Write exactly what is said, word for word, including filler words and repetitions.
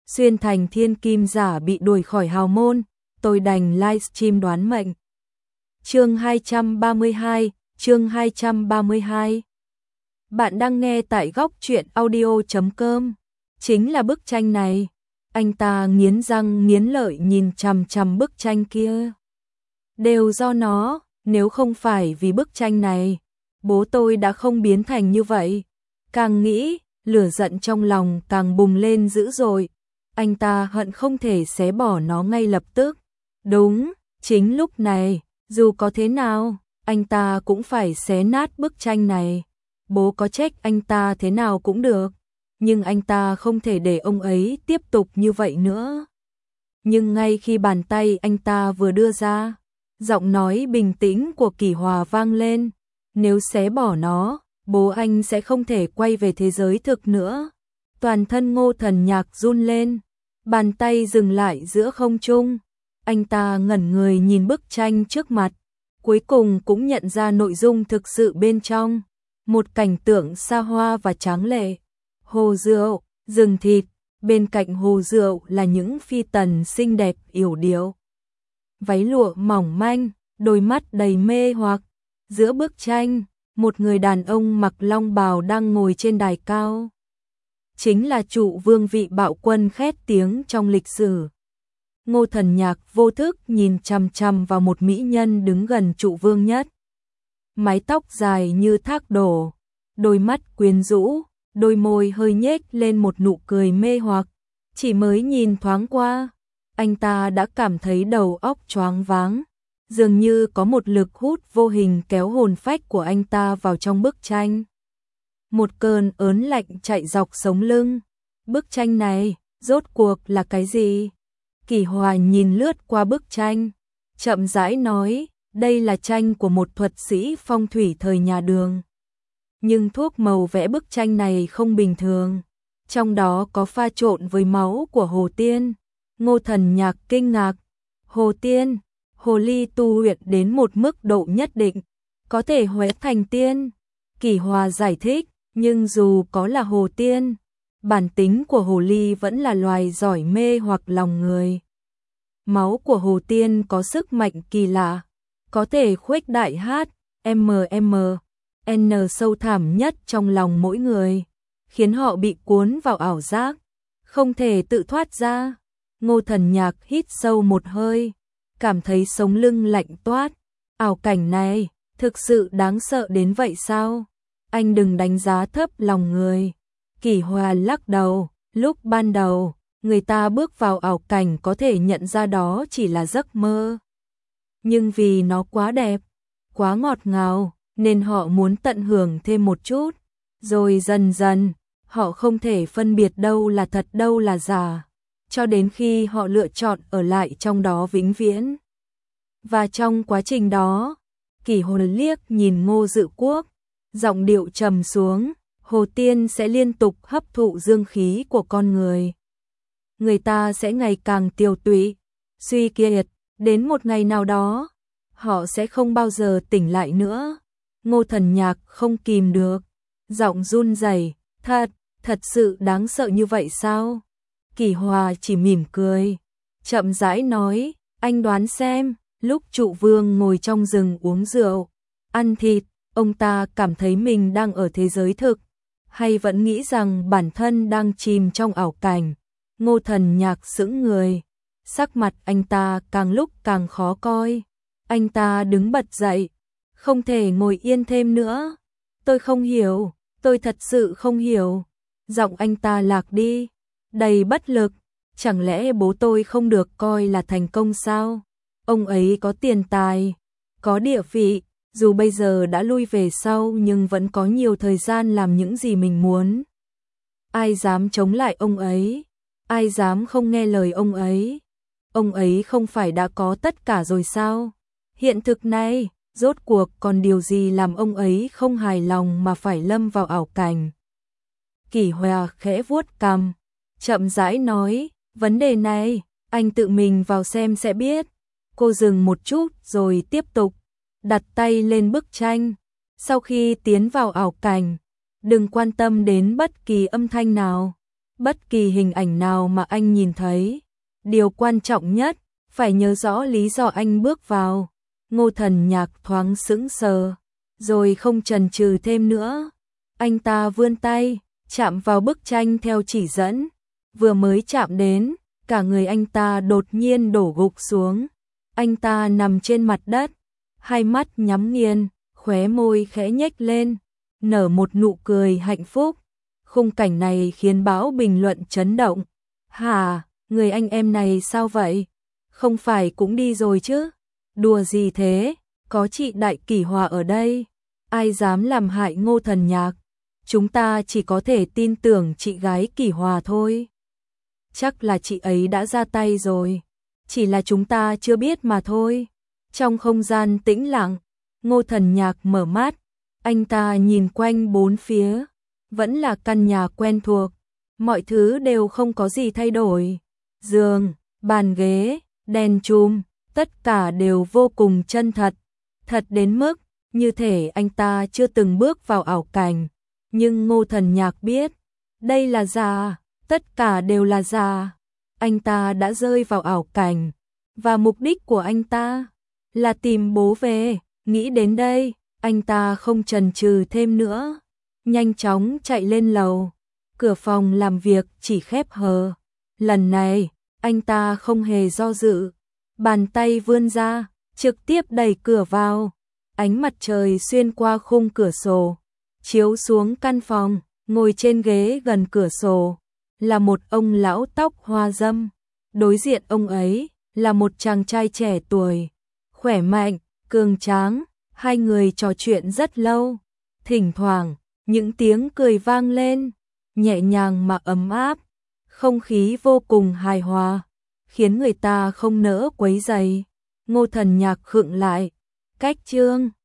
xuyên thành thiên kim giả bị đuổi khỏi hào môn, tôi đành livestream đoán mệnh. Chương hai trăm ba mươi hai, chương hai trăm ba mươi hai. Bạn đang nghe tại góc truyện audio chấm com. Chính là bức tranh này. Anh ta nghiến răng nghiến lợi nhìn chằm chằm bức tranh kia. Đều do nó, nếu không phải vì bức tranh này, bố tôi đã không biến thành như vậy. Càng nghĩ, lửa giận trong lòng càng bùng lên dữ dội. Anh ta hận không thể xé bỏ nó ngay lập tức. Đúng, chính lúc này, dù có thế nào, anh ta cũng phải xé nát bức tranh này. Bố có trách anh ta thế nào cũng được, nhưng anh ta không thể để ông ấy tiếp tục như vậy nữa. Nhưng ngay khi bàn tay anh ta vừa đưa ra, giọng nói bình tĩnh của Kỷ Hòa vang lên. Nếu xé bỏ nó, bố anh sẽ không thể quay về thế giới thực nữa. Toàn thân Ngô Thần Nhạc run lên, bàn tay dừng lại giữa không trung. Anh ta ngẩn người nhìn bức tranh trước mặt, cuối cùng cũng nhận ra nội dung thực sự bên trong. Một cảnh tượng xa hoa và tráng lệ. Hồ rượu, rừng thịt, bên cạnh hồ rượu là những phi tần xinh đẹp yểu điệu. Váy lụa mỏng manh, đôi mắt đầy mê hoặc. Giữa bức tranh, một người đàn ông mặc long bào đang ngồi trên đài cao. Chính là trụ vương vị bạo quân khét tiếng trong lịch sử. Ngô Thần Nhạc vô thức nhìn chằm chằm vào một mỹ nhân đứng gần trụ vương nhất. Mái tóc dài như thác đổ, đôi mắt quyến rũ, đôi môi hơi nhếch lên một nụ cười mê hoặc. Chỉ mới nhìn thoáng qua, anh ta đã cảm thấy đầu óc choáng váng. Dường như có một lực hút vô hình kéo hồn phách của anh ta vào trong bức tranh. Một cơn ớn lạnh chạy dọc sống lưng. Bức tranh này, rốt cuộc là cái gì? Kỷ Hòa nhìn lướt qua bức tranh, chậm rãi nói, đây là tranh của một thuật sĩ phong thủy thời nhà Đường. Nhưng thuốc màu vẽ bức tranh này không bình thường, trong đó có pha trộn với máu của Hồ Tiên. Ngô Thần Nhạc kinh ngạc, Hồ Tiên, hồ ly tu luyện đến một mức độ nhất định, có thể hóa thành tiên. Kỷ Hòa giải thích, nhưng dù có là hồ tiên, bản tính của hồ ly vẫn là loài giỏi mê hoặc lòng người. Máu của hồ tiên có sức mạnh kỳ lạ, có thể khuếch đại hát, mm, n sâu thẳm nhất trong lòng mỗi người, khiến họ bị cuốn vào ảo giác, không thể tự thoát ra. Ngô Thần Nhạc hít sâu một hơi, cảm thấy sống lưng lạnh toát. Ảo cảnh này, thực sự đáng sợ đến vậy sao? Anh đừng đánh giá thấp lòng người. Kỷ Hòa lắc đầu, lúc ban đầu, người ta bước vào ảo cảnh có thể nhận ra đó chỉ là giấc mơ. Nhưng vì nó quá đẹp, quá ngọt ngào, nên họ muốn tận hưởng thêm một chút. Rồi dần dần, họ không thể phân biệt đâu là thật đâu là giả, cho đến khi họ lựa chọn ở lại trong đó vĩnh viễn. Và trong quá trình đó, Kỷ Hòa liếc nhìn Ngô Dự Quốc, giọng điệu trầm xuống, Hồ Tiên sẽ liên tục hấp thụ dương khí của con người. Người ta sẽ ngày càng tiều tụy, suy kiệt, đến một ngày nào đó, họ sẽ không bao giờ tỉnh lại nữa. Ngô Thần Nhạc không kìm được, giọng run rẩy, thật, thật sự đáng sợ như vậy sao? Kỷ Hòa chỉ mỉm cười, chậm rãi nói, anh đoán xem, lúc trụ vương ngồi trong rừng uống rượu, ăn thịt, ông ta cảm thấy mình đang ở thế giới thực, hay vẫn nghĩ rằng bản thân đang chìm trong ảo cảnh? Ngô Thần Nhạc sững người, sắc mặt anh ta càng lúc càng khó coi. Anh ta đứng bật dậy, không thể ngồi yên thêm nữa. Tôi không hiểu, tôi thật sự không hiểu. Giọng anh ta lạc đi, đầy bất lực. Chẳng lẽ bố tôi không được coi là thành công sao? Ông ấy có tiền tài, có địa vị, dù bây giờ đã lui về sau nhưng vẫn có nhiều thời gian làm những gì mình muốn. Ai dám chống lại ông ấy? Ai dám không nghe lời ông ấy? Ông ấy không phải đã có tất cả rồi sao? Hiện thực này, rốt cuộc còn điều gì làm ông ấy không hài lòng mà phải lâm vào ảo cảnh? Kỷ Hòa khẽ vuốt cằm, chậm rãi nói, vấn đề này, anh tự mình vào xem sẽ biết. Cô dừng một chút rồi tiếp tục, đặt tay lên bức tranh. Sau khi tiến vào ảo cảnh, đừng quan tâm đến bất kỳ âm thanh nào, bất kỳ hình ảnh nào mà anh nhìn thấy. Điều quan trọng nhất, phải nhớ rõ lý do anh bước vào. Ngô Thần Nhạc thoáng sững sờ, rồi không chần chừ thêm nữa. Anh ta vươn tay, chạm vào bức tranh theo chỉ dẫn. Vừa mới chạm đến, cả người anh ta đột nhiên đổ gục xuống. Anh ta nằm trên mặt đất, hai mắt nhắm nghiền, khóe môi khẽ nhếch lên, nở một nụ cười hạnh phúc. Khung cảnh này khiến báo bình luận chấn động. Hả, người anh em này sao vậy? Không phải cũng đi rồi chứ? Đùa gì thế? Có chị Đại Kỷ Hòa ở đây, ai dám làm hại Ngô Thần Nhạc? Chúng ta chỉ có thể tin tưởng chị gái Kỷ Hòa thôi. Chắc là chị ấy đã ra tay rồi, chỉ là chúng ta chưa biết mà thôi. Trong không gian tĩnh lặng, Ngô Thần Nhạc mở mắt, anh ta nhìn quanh bốn phía, vẫn là căn nhà quen thuộc, mọi thứ đều không có gì thay đổi. Giường, bàn ghế, đèn chùm, tất cả đều vô cùng chân thật, thật đến mức như thể anh ta chưa từng bước vào ảo cảnh. Nhưng Ngô Thần Nhạc biết, đây là giả, tất cả đều là giả. Anh ta đã rơi vào ảo cảnh, và mục đích của anh ta là tìm bố về. Nghĩ đến đây, anh ta không chần chừ thêm nữa, nhanh chóng chạy lên lầu. Cửa phòng làm việc chỉ khép hờ. Lần này, anh ta không hề do dự, bàn tay vươn ra, trực tiếp đẩy cửa vào. Ánh mặt trời xuyên qua khung cửa sổ, chiếu xuống căn phòng. Ngồi trên ghế gần cửa sổ là một ông lão tóc hoa râm. Đối diện ông ấy là một chàng trai trẻ tuổi, khỏe mạnh, cường tráng. Hai người trò chuyện rất lâu. Thỉnh thoảng, những tiếng cười vang lên, nhẹ nhàng mà ấm áp. Không khí vô cùng hài hòa, khiến người ta không nỡ quấy rầy. Ngô Thần Nhạc khựng lại, cách chương